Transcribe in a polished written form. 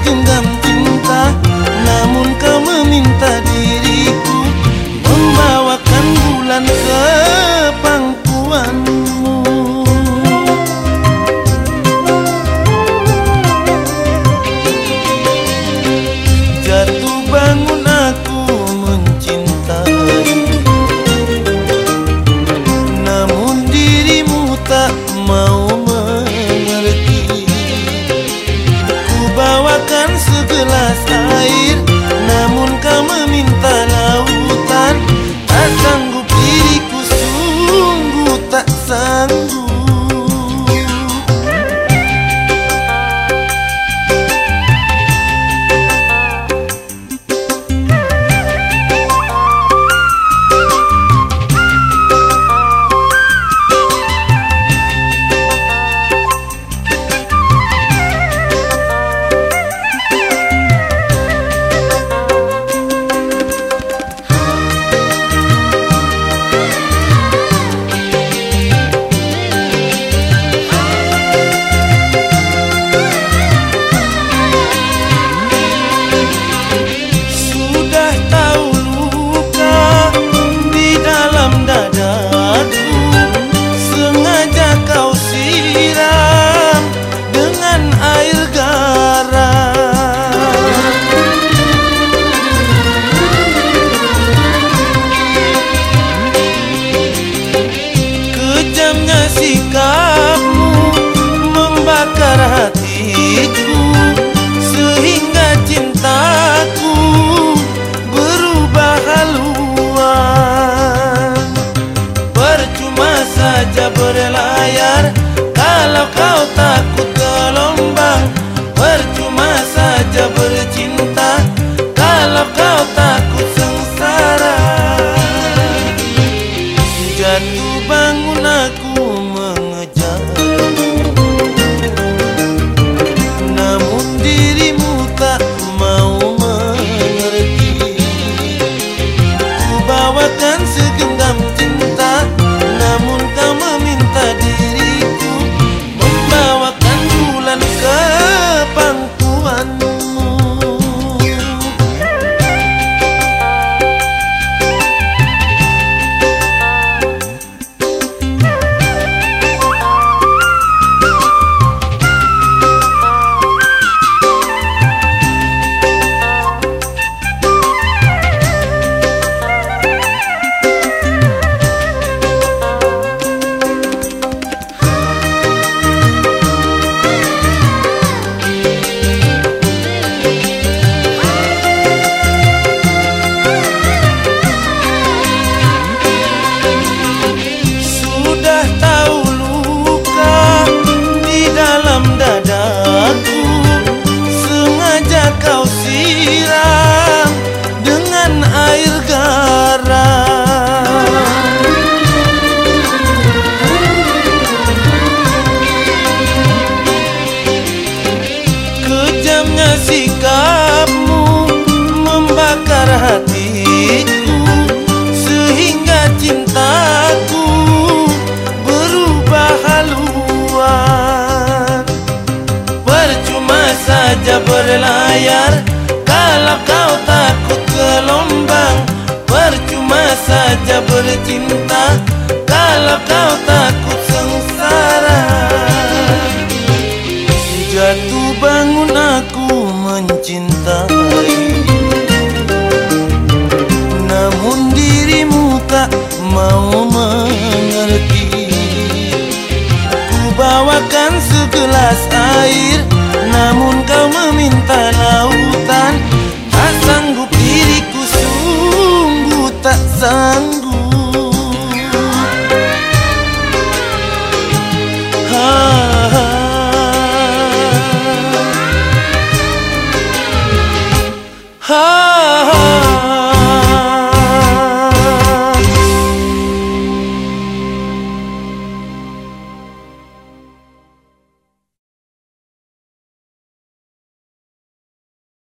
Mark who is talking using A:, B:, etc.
A: segenggam cinta, namun kau meminta diriku membawakan bulan ke pangkuanmu. Jatuh bangun aku mencintai, namun dirimu tak mau mengerti. Ku bawakan segelas air, namun kau meminta lautan. Tak sanggup diriku, sungguh tak sanggup. Sikapmu membakar hatiku sehingga cintaku berubah haluan. Percuma saja berlayar kalau kau takut gelombang. Percuma saja bercinta kalau kau takut sengsara. Jatuh bangun aku mengejarmu, namun dirimu tak mau mengerti. Ku bawakan segenggam cinta, namun kau meminta diriku membawakan bulan ke pangkuanmu. Dadaku sengaja kau siram dengan air garam. Kejamnya sikapmu membakar hatiku sehingga cintaku berubah haluan. Percuma saja berlayar kalau kau takut gelombang. Percuma saja bercinta kalau kau takut sengsara. Jatuh bangun aku mencintai, namun dirimu tak mau mengerti. Ku bawakan segelas air, namun kau meminta lautan.